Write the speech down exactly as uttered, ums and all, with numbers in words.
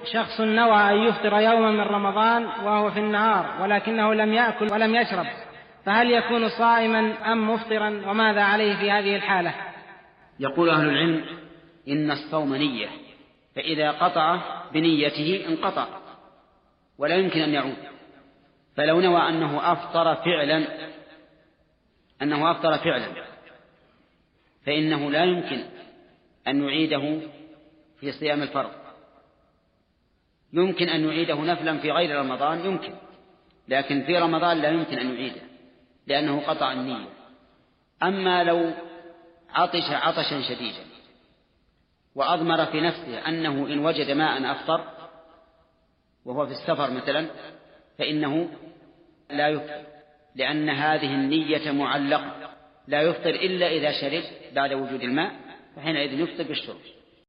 شخص نوى أن يفطر يوما من رمضان وهو في النهار ولكنه لم يأكل ولم يشرب، فهل يكون صائما أم مفطرا، وماذا عليه في هذه الحالة؟ يقول أهل العلم إن الصوم نية، فإذا قطع بنيته انقطع ولا يمكن أن يعود. فلو نوى أنه أفطر فعلا أنه أفطر فعلا فإنه لا يمكن أن يعيده في صيام الفرض. يمكن أن يعيده نفلا في غير رمضان يمكن، لكن في رمضان لا يمكن أن يعيده لأنه قطع النية. أما لو عطش عطشا شديدا وأضمر في نفسه أنه إن وجد ماء أفطر وهو في السفر مثلا فإنه لا يفطر، لأن هذه النية معلقة، لا يفطر إلا إذا شرب بعد وجود الماء، فحينئذ يفطر بالشرب.